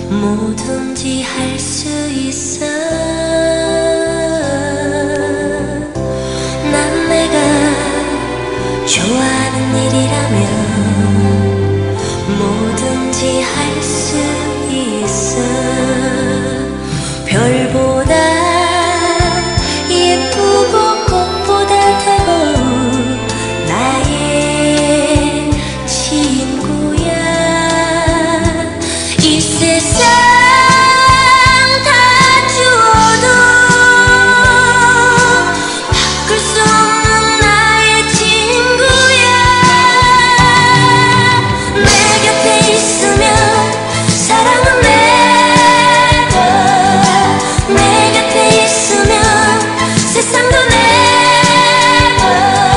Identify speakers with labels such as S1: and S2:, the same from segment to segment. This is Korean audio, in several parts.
S1: 뭐든지 할 수 있어. 난 내가 좋아하는 일이라면 뭐든지 할 수 있어. 별보다 예쁘고 꽃보다 더고운 나의 친구야. 이 세상 다 주어도 바꿀 수 없는 나의 친구야. 내 곁에 있으면 사랑은 never, 내 곁에 있으면 세상도 never.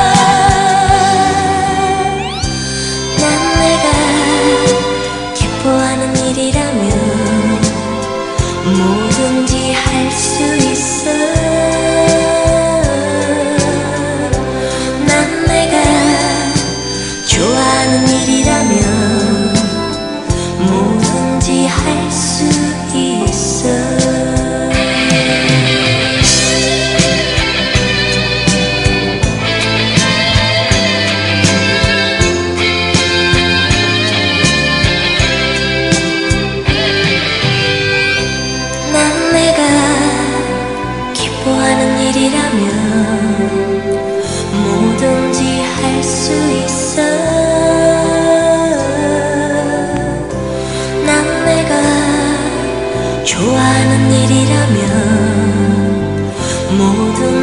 S1: 난 내가 기뻐하는 일이라면 뭐든지 할 수 있어. 난 내가 좋아하는 일이라면 뭐든지 할 수 있어. 난 내가 기뻐하는 일이라면 뭐든지 할 수 있어. 난 내가 좋아하는 일이라면 뭐든